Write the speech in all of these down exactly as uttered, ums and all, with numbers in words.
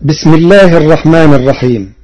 بسم الله الرحمن الرحيم.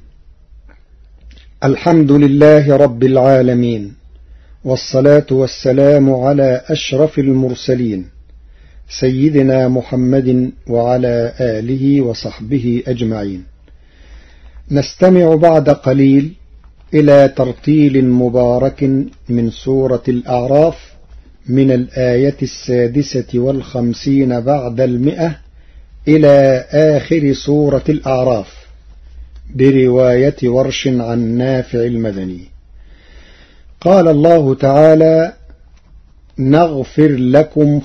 الحمد لله رب العالمين، والصلاة والسلام على أشرف المرسلين سيدنا محمد وعلى آله وصحبه أجمعين. نستمع بعد قليل إلى ترتيل مبارك من سورة الأعراف من الآية السادسة والخمسين بعد المئة إلى آخر سورة الأعراف برواية ورش عن نافع المدني. قال الله تعالى: نغفر لكم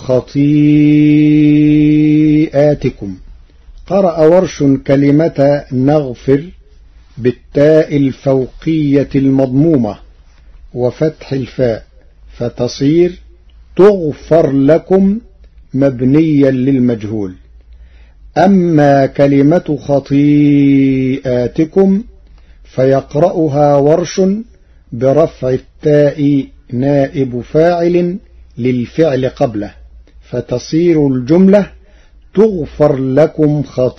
خطيئاتكم. قرأ ورش كلمة نغفر بالتاء الفوقية المضمومة وفتح الفاء فتصير تغفر لكم مبنيا للمجهول. أما كلمة خطيئاتكم فيقرأها ورش برفع التاء نائب فاعل للفعل قبله فتصير الجملة تغفر لكم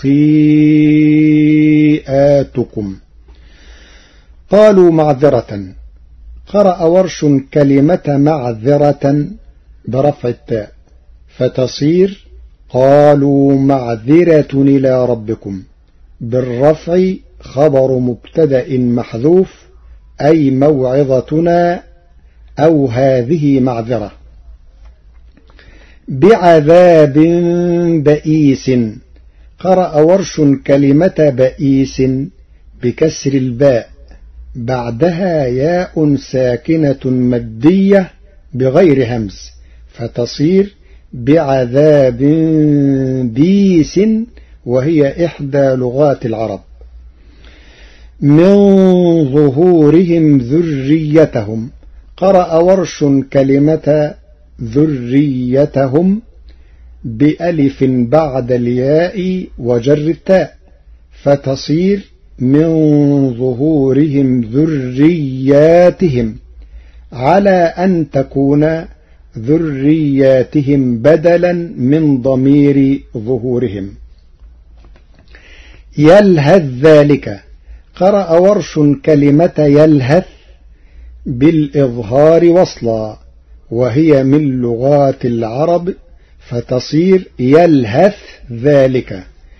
خطيئاتكم. قالوا معذرة. قرأ ورش كلمة معذرة برفع التاء فتصير قالوا معذرة إلى ربكم بالرفع خبر مبتدأ محذوف أي موعظتنا أو هذه معذرة. بعذاب بئيس. قرأ ورش كلمة بئيس بكسر الباء بعدها ياء ساكنة مدية بغير همز فتصير بعذاب بيس، وهي إحدى لغات العرب. من ظهورهم ذريتهم. قرأ ورش كلمة ذريتهم بألف بعد الياء وجر التاء فتصير من ظهورهم ذرياتهم، على أن تكون ذرياتهم بدلا من ضمير ظهورهم. يلهث ذلك. قرأ ورش كلمة يلهث بالإظهار وصلا وهي من لغات العرب فتصير يلهث ذلك.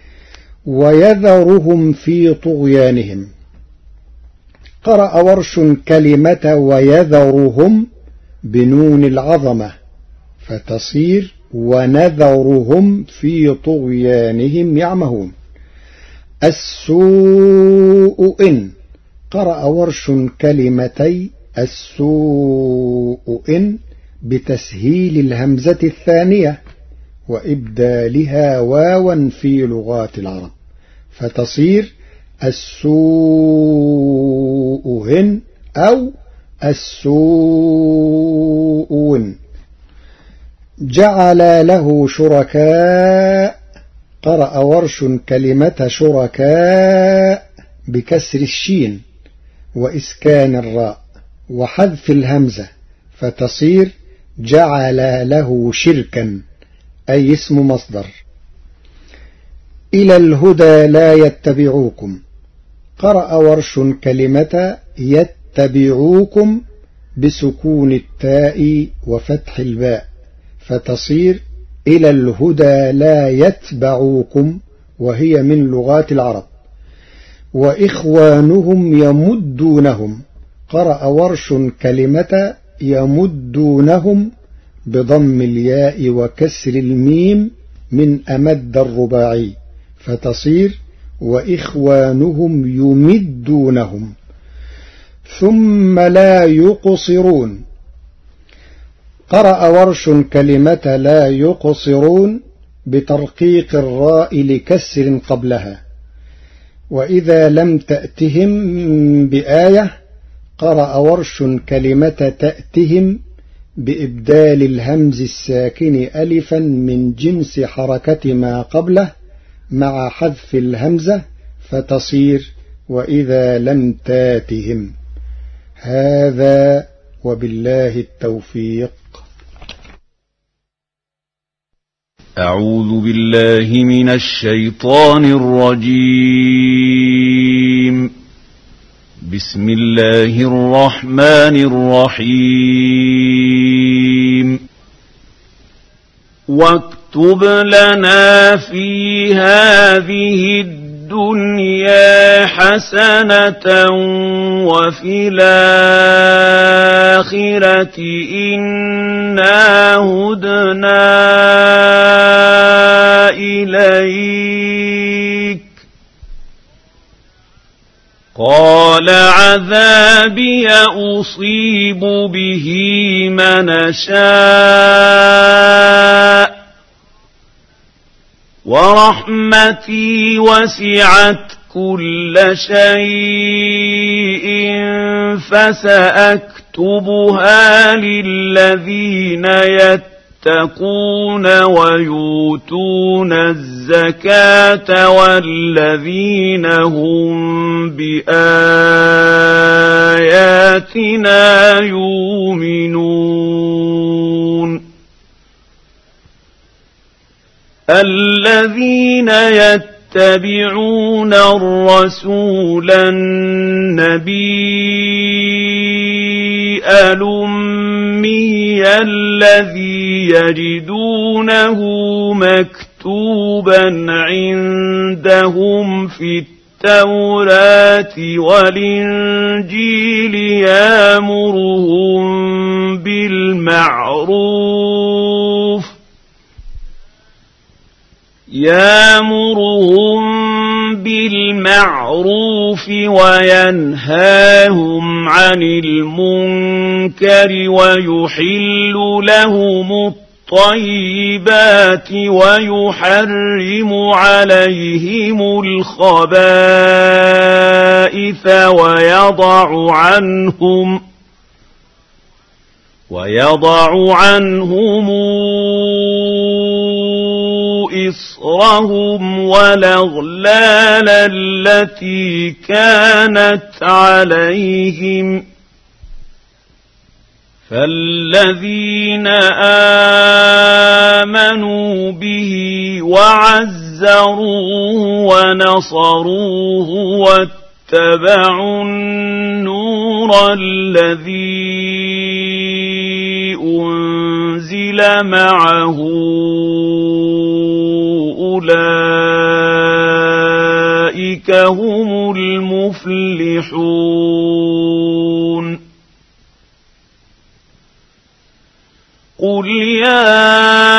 ويذرهم في طغيانهم. قرأ ورش كلمة ويذرهم بنون العظمة فتصير ونذرهم في طغيانهم يعمهون. السوء إن. قرأ ورش كلمتي السوء إن بتسهيل الهمزة الثانية وإبدالها واوا في لغات العرب فتصير السوء هن أو السوء. جعل له شركاء. قرأ ورش كلمة شركاء بكسر الشين وإسكان الراء وحذف الهمزة فتصير جعل له شركا أي اسم مصدر. إلى الهدى لا يتبعوكم. قرأ ورش كلمة يتبعوكم بسكون التاء وفتح الباء فتصير إلى الهدى لا يتبعوكم، وهي من لغات العرب. وإخوانهم يمدونهم. قرأ ورش كلمة يمدونهم بضم الياء وكسر الميم من أمد الرباعي فتصير وإخوانهم يمدونهم. ثم لا يقصرون. قرأ ورش كلمة لا يقصرون بترقيق الراء لكسر قبلها. وإذا لم تأتهم بآية قرأ ورش كلمة تأتهم بإبدال الهمز الساكن ألفا من جنس حركة ما قبله مع حذف الهمزة فتصير وإذا لم تاتهم. هذا وبالله التوفيق. أعوذ بالله من الشيطان الرجيم. بسم الله الرحمن الرحيم. واكتب لنا في هذه الدنيا حسنة وفي الآخرة إنا هدنا إليك. قال عذابي أصيب به من شاء ورحمتي وسعت كل شيء فسأكتبها للذين يتقون ويؤتون الزكاة والذين هم بآياتنا يؤمنون. الذين يتبعون الرسول النبي الأمي الذي يجدونه مكتوبا عندهم في التوراة والإنجيل يأمرهم بالمعروف يأمرهم بالمعروف وينهاهم عن المنكر ويحل لهم الطيبات ويحرم عليهم الخبائث ويضع عنهم ويضع عنهم إصرهم والأغلال التي كانت عليهم. فالذين آمنوا به وعزروه ونصروه واتبعوا النور الذي أنزل معه أولئك هم المفلحون. قل يا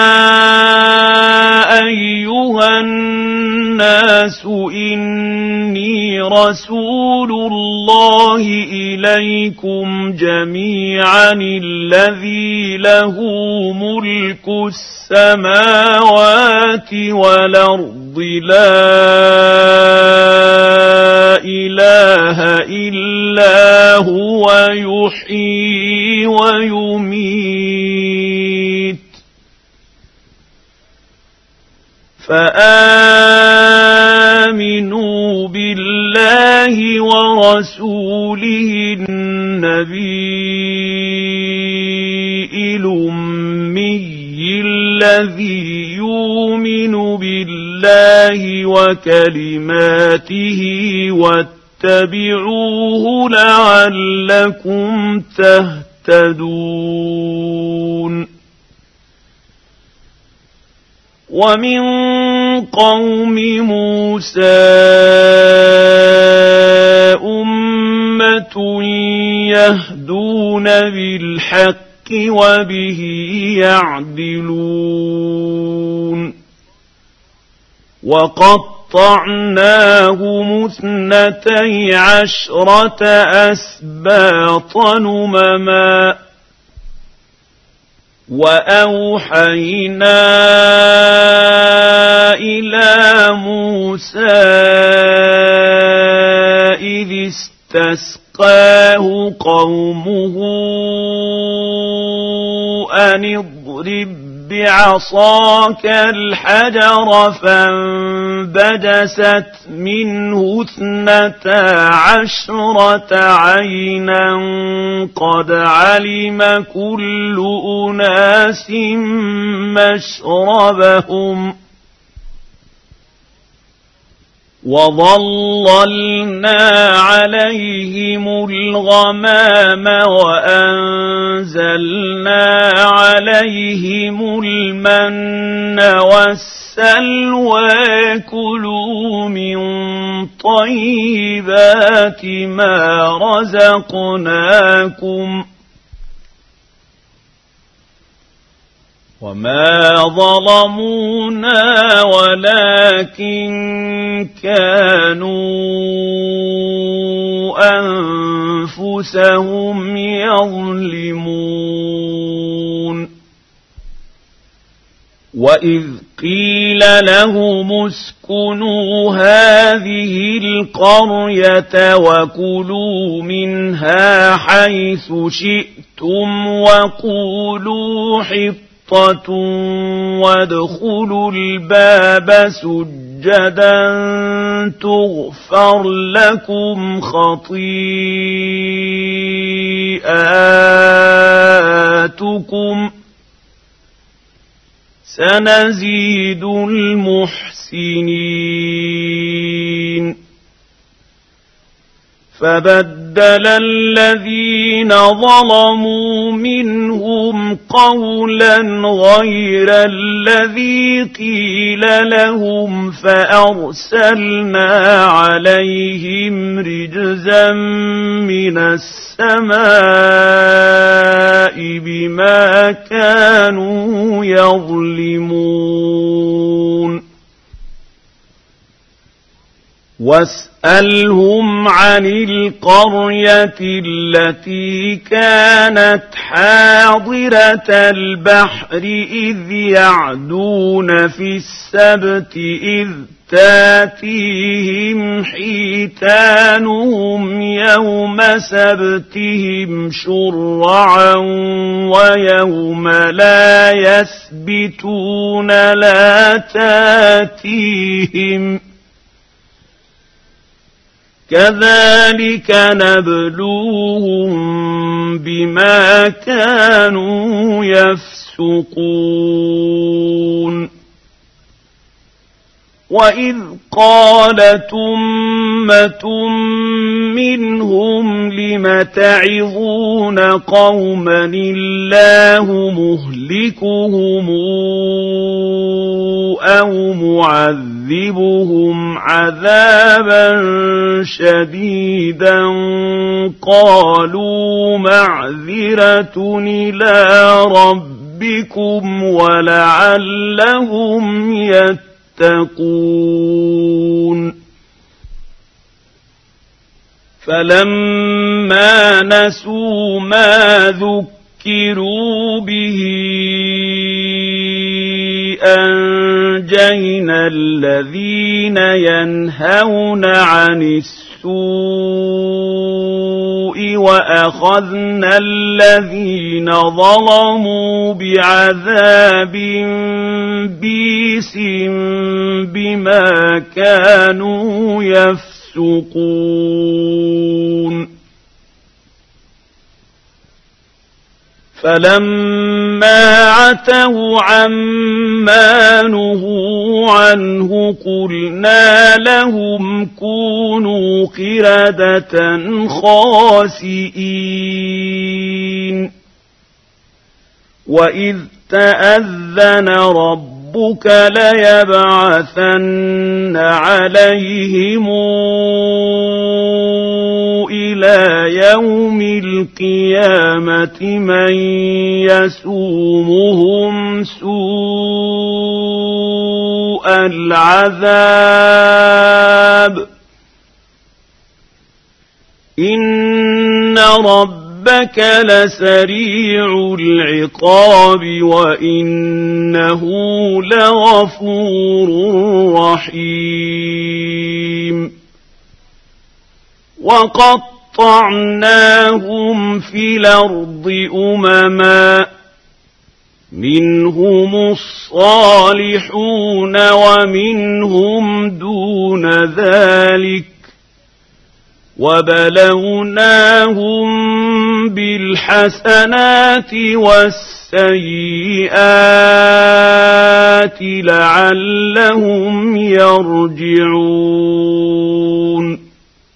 أيها الناس إني رسول الله إليكم جميعا الذي له ملك السماوات والأرض لا إله إلا هو يحيي ويميت. فآمنوا بالله ورسوله النبي الأمي الذي يؤمن بالله وكلماته واتبعوه لعلكم تهتدون. ومن قوم موسى أمة يهدون بالحق وبه يعدلون. وقطعناهم اثنتي عشرة أسباطا أمما وأوحينا إلى موسى إذ استسقاه قومه أن اضرب بعصاك الحجر فانبجست منه اثنتا عشرة عينا قد علم كل أناس مشربهم وظللنا عليهم الغمام وأنزلنا عليهم المن والسلوى كلوا من طيبات ما رزقناكم وما ظلمونا ولكن كانوا أنفسهم يظلمون وإذ قيل لهم اسكنوا هذه القرية وكلوا منها حيث شئتم وقولوا حطة وادخلوا الباب سجدا تغفر لكم خطيئاتكم سنزيد المحسنين فبدل الذين ظلموا منهم قولا غير الذي قيل لهم فأرسلنا عليهم رجزا من السماء بما كانوا يظلمون واسألهم عن القرية التي كانت حاضرة البحر إذ يعدون في السبت إذ تاتيهم حيتانهم يوم سبتهم شرعا ويوم لا يسبتون لا تاتيهم كذلك نبلوهم بما كانوا يفسقون وإذ قالت أمة منهم لم تعظون قوما الله مهلكهم أو معذبهم عذابا شديدا قالوا معذرة إلى ربكم ولعلهم يتقون فلما نسوا ما ذكروا به أنجينا الذين ينهون عن السوء وأخذنا الذين ظلموا بعذاب بئيس بما كانوا يفسقون فلما عتوا عما نهوا عنه قلنا لهم كونوا قردة خاسئين وإذ تأذن ربك ليبعثن عليهم إلى يوم القيامة من يسومهم سوء العذاب إن ربك لسريع العقاب وإنه لغفور رحيم وقطعناهم في الأرض أمما منهم الصالحون ومنهم دون ذلك وبلوناهم بالحسنات والسيئات لعلهم يرجعون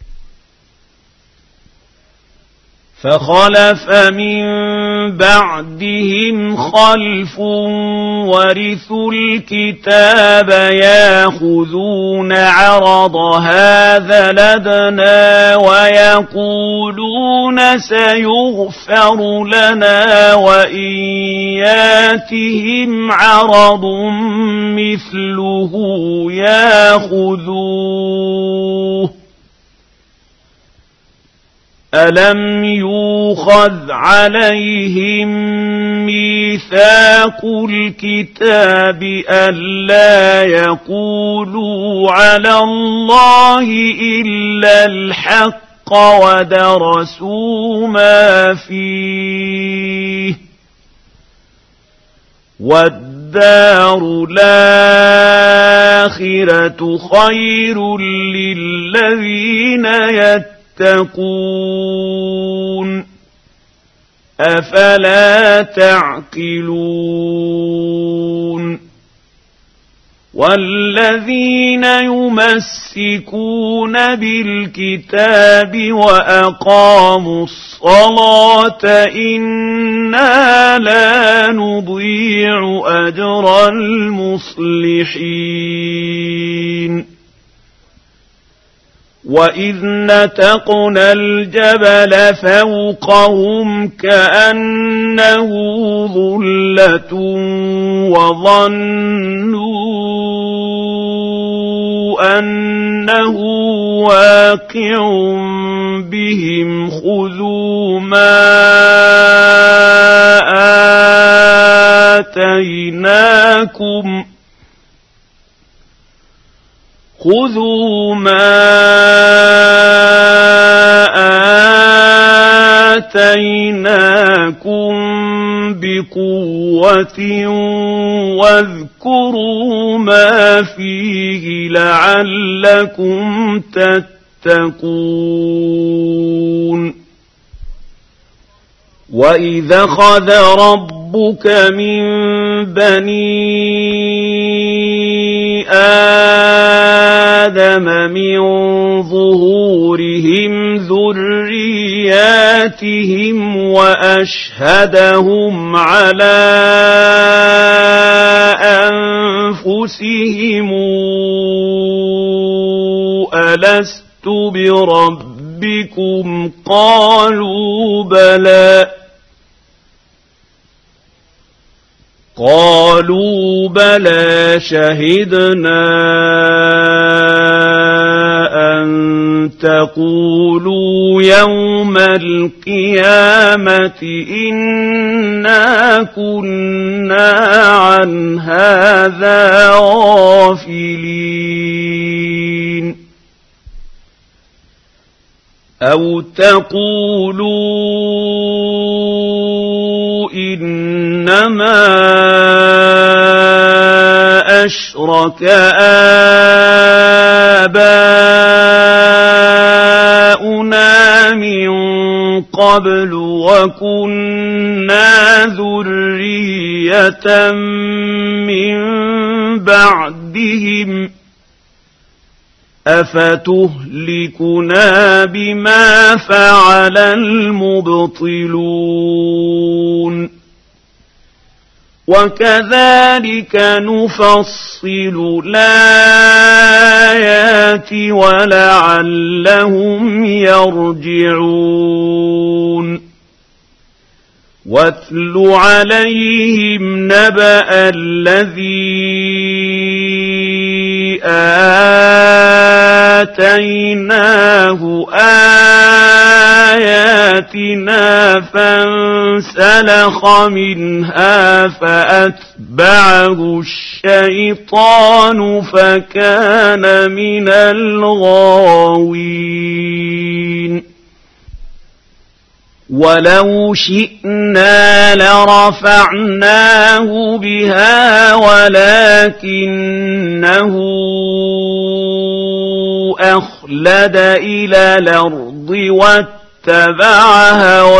فخلف من بعدهم خلف ورثوا الكتاب ياخذون عرض هذا لدنا ويقولون سيغفر لنا وإن ياتهم عرض مثله ياخذوه ألم يؤخذ عليهم ميثاق الكتاب ألا يقولوا على الله إلا الحق ودرسوا ما فيه والدار الآخرة خير للذين يتقون تتقون أفلا تعقلون والذين يمسكون بالكتاب وأقاموا الصلاة إنا لا نضيع أجر المصلحين وإذ نتقنا الجبل فوقهم كأنه ظلة وظنوا أنه واقع بهم خذوا ما آتيناكم خذوا ما آتيناكم بقوة واذكروا ما فيه لعلكم تتقون وإذا أخذ ربك من بني آدم من ظهورهم ذرياتهم وأشهدهم على أنفسهم ألست بربكم قالوا بلى قالوا بلى شهدنا أن تقولوا يوم القيامة إنا كنا عن هذا غافلين أو تقولوا إنما أشرك آباؤنا من قبل وكنا ذرية من بعدهم أفتهلكنا بما فعل المبطلون وكذلك نفصل الآيات ولعلهم يرجعون واتل عليهم نبأ الذي آتيناه آياتنا فانسلخ منها فأتبعه الشيطان فكان من الغاوين ولو شئنا لرفعناه بها ولكنه أخلد إلى الأرض واتبع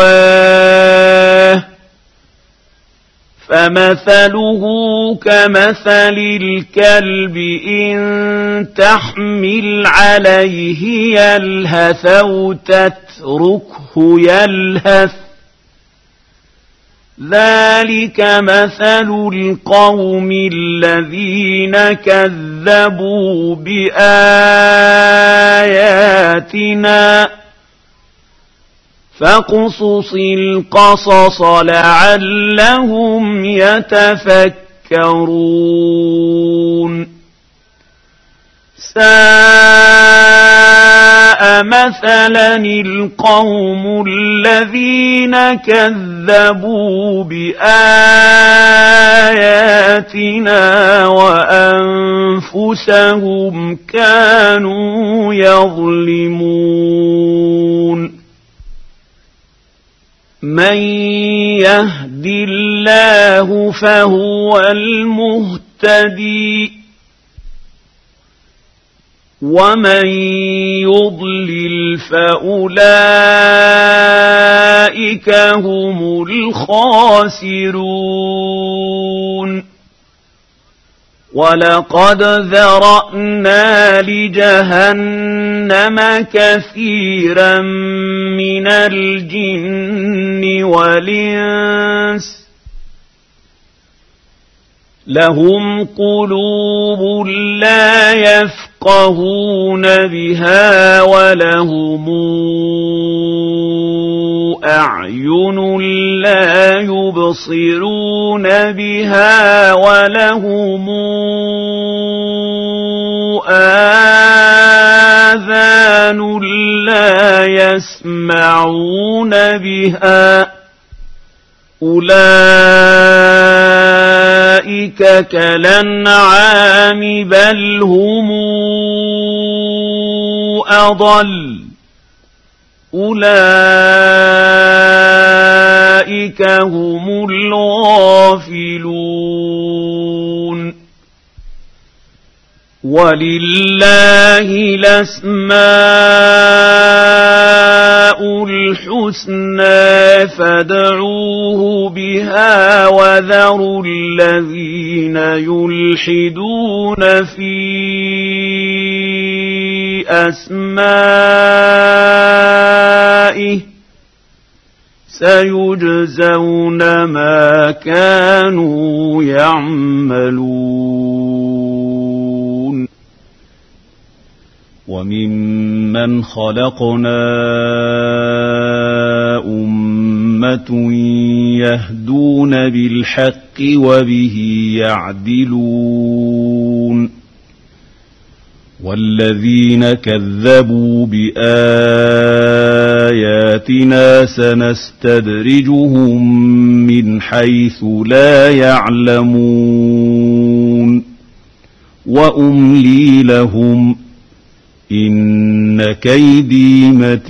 هواه فمثله كمثل الكلب إن تحمل عليه يلهث أو تتركه يلهث ذلك مثل القوم الذين كذبوا بآياتنا فاقصص القصص لعلهم يتفكرون ساء مثلا القوم الذين كذبوا بآياتنا وأنفسهم كانوا يظلمون من يهد الله فهو المهتدي ومن يضلل فأولئك هم الخاسرون ولقد ذرأنا لجهنم كثيرا من الجن والإنس لهم قلوب لا يفقهون بها ولهم أعين لا يبصرون بها ولهم آذان لا يسمعون بها أولئك كالأنعام بل هم أضل أولئك هم الغافلون ولله الأسماء الحسنى فادعوه بها وذروا الذين يلحدون في أسمائه سيجزون ما كانوا يعملون وممن خلقنا أمة يهدون بالحق وبه يعدلون والذين كذبوا بآياتنا سنستدرجهم من حيث لا يعلمون وأملي لهم إن كيدي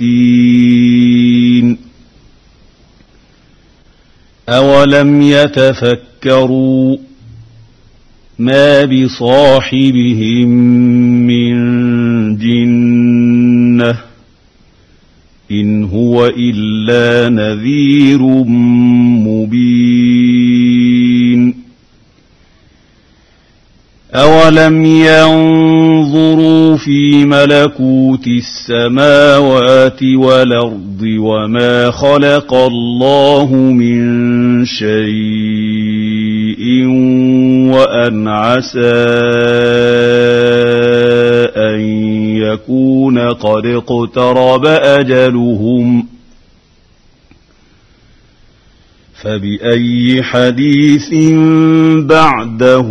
متين أولم يتفكروا ما بصاحبهم من جنة إن هو إلا نذير مبين أولم ينظروا في ملكوت السماوات والأرض وما خلق الله من شيء وأن عسى أن يكون قد اقترب أجلهم فبأي حديث بعده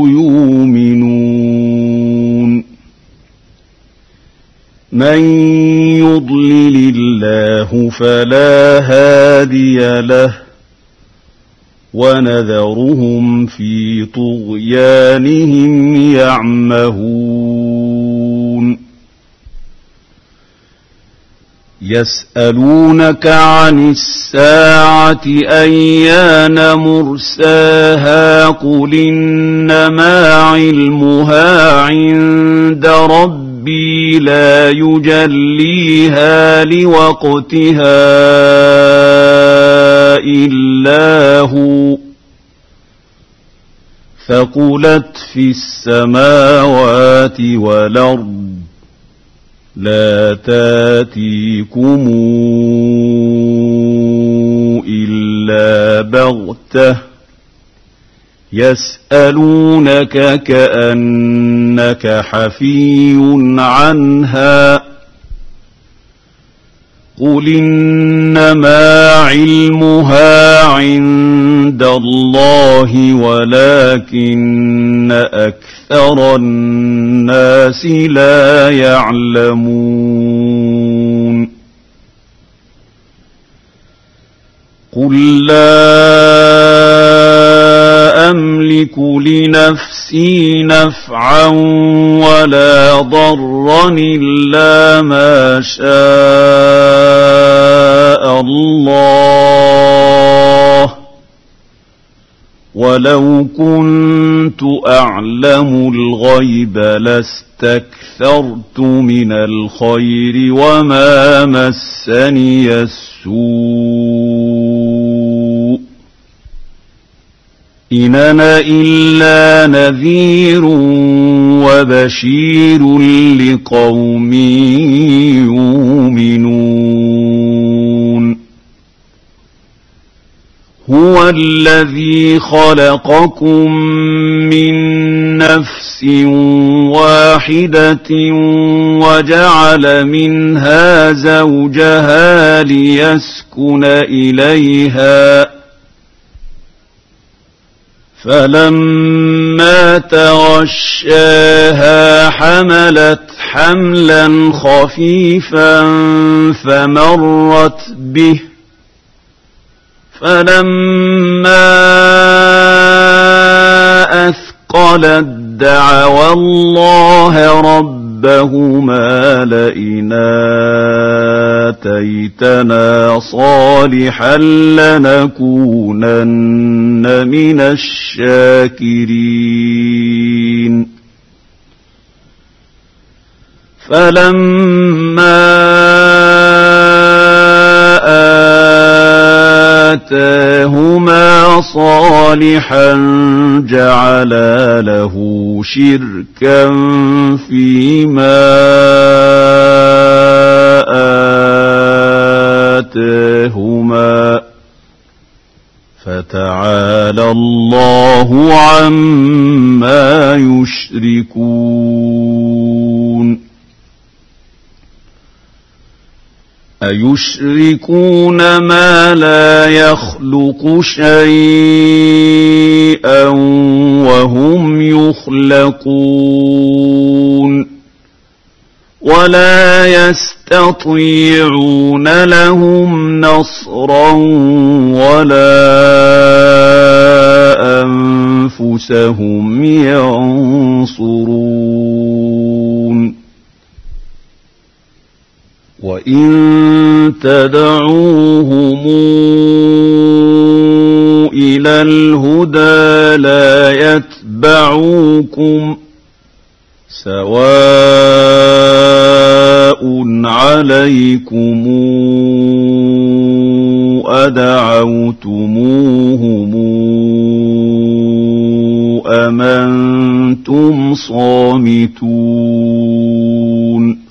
يؤمنون من يضلل الله فلا هادي له ونذرهم في طغيانهم يعمهون يسألونك عن الساعة أيان مرساها قل إنما علمها عند ربي لا يجليها لوقتها إلا هو ثقلت في السماوات والأرض لا تاتيكم إلا بغتة يسألونك كأنك حفي عنها قل إنما علمها عند الله ولكن أكثر الناس لا يعلمون قل لا أملك لنفسي نفعا ولا ضرا إلا ما شاء الله ولو كنت أعلم الغيب لاستكثرت من الخير وما مسني السوء إن أنا إلا نذير وبشير لقوم يؤمنون هو الذي خلقكم من نفس واحدة وجعل منها زوجها ليسكن إليها فلما تغشاها حملت حملا خفيفا فمرت به فلما أثقلت دعوا الله ربهما لئن آتيتنا صالحا لنكونن من الشاكرين فلما آتاهما صالحا جعلا له شركا فيما آتاهما فتعالى الله عما يشركون أيشركون ما لا يخلق شيئا وهم يخلقون ولا يستطيعون لهم نصرا ولا أنفسهم ينصرون وإن تدعوهم إلى الهدى لا يتبعوكم سواء عليكم أدعوتموهم أم أنتم صامتون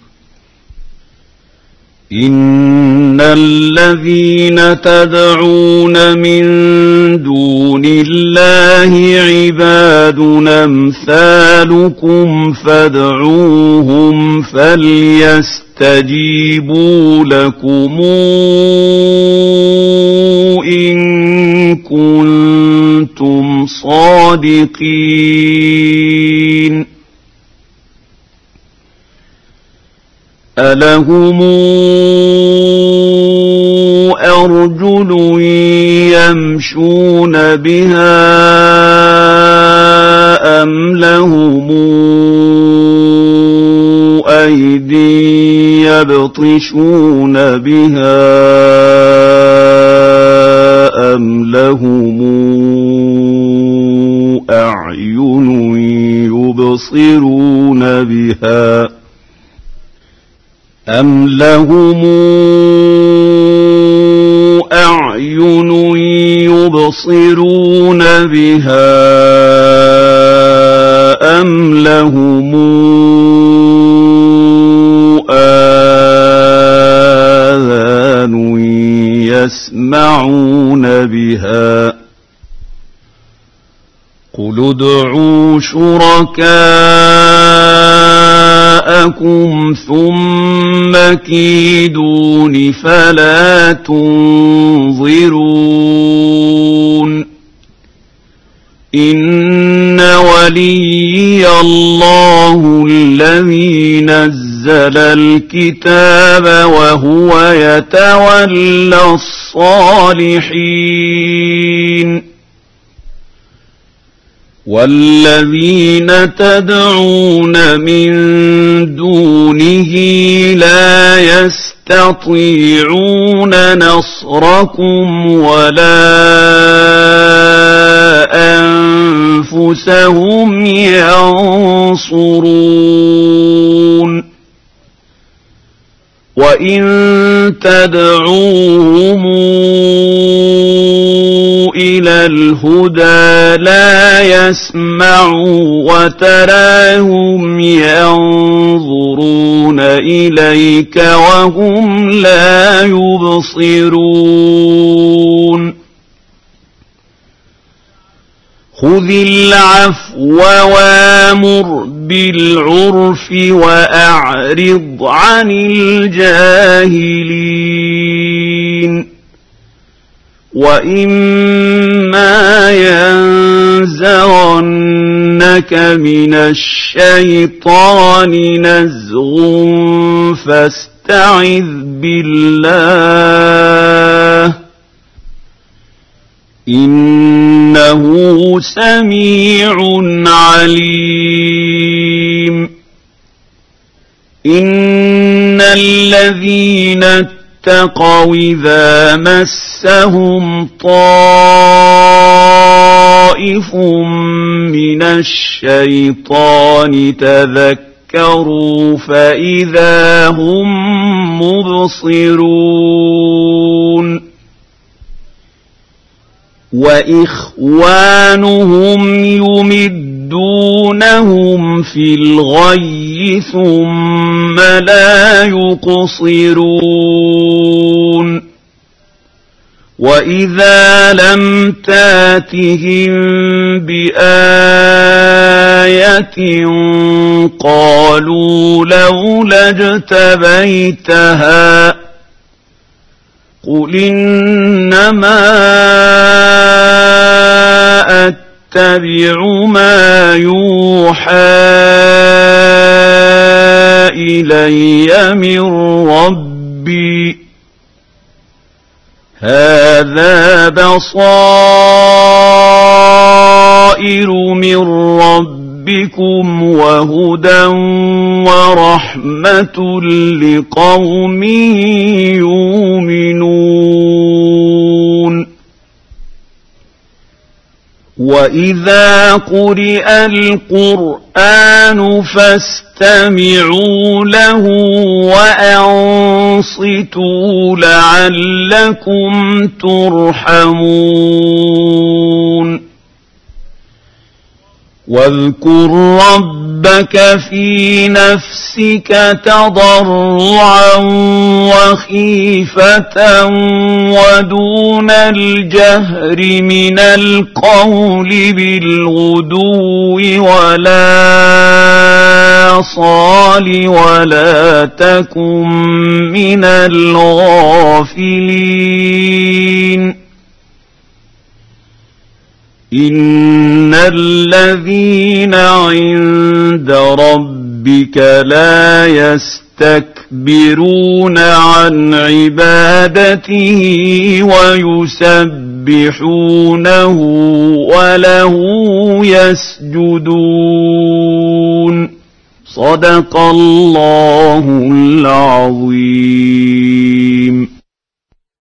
إن الذين تدعون من دون الله عباد أمثالكم فادعوهم فليستجيبوا لكم إن كنتم صادقين ألهم أرجل يمشون بها أم لهم أيدي يبطشون بها أم لهم أعين يبصرون بها أم لهم أعين يبصرون بها أم لهم آذان يسمعون بها قل ادعوا شركاءكم ثم كيدون فلا تنظرون إن وليي الله الذي نزل الكتاب وهو يتولى الصالحين والذين تدعون من دونه لا يستطيعون نصركم ولا أنفسهم ينصرون وإن تدعوهم إلى الهدى لا يسمعوا وتراهم ينظرون إليك وهم لا يبصرون خذ العفو وامر بالعرف وأعرض عن الجاهلين وإما ينزغنك من الشيطان نزغ فاستعذ بالله إنه سميع عليم إن الذين اتقوا إذا مسهم طائف من الشيطان تذكروا فإذا هم مبصرون وإخوانهم يمدونهم في الغي ثم لا يقصرون وإذا لم تاتهم بآية قالوا لولا اجتبيتها قل إنما أتبع ما يوحى إلي من ربي هذا بصائر من ربكم وهدى ورحمة لقوم يؤمنون وإذا قرئ القرآن فاستمعوا له وأنصتوا لعلكم ترحمون واذكر ربك في نفسك تضرعا وخيفة ودون الجهر من القول بالغدو ولا صال ولا تكن من الغافلين إن الذين عند ربك لا يستكبرون عن عبادته ويسبحونه وله يسجدون صدق الله العظيم.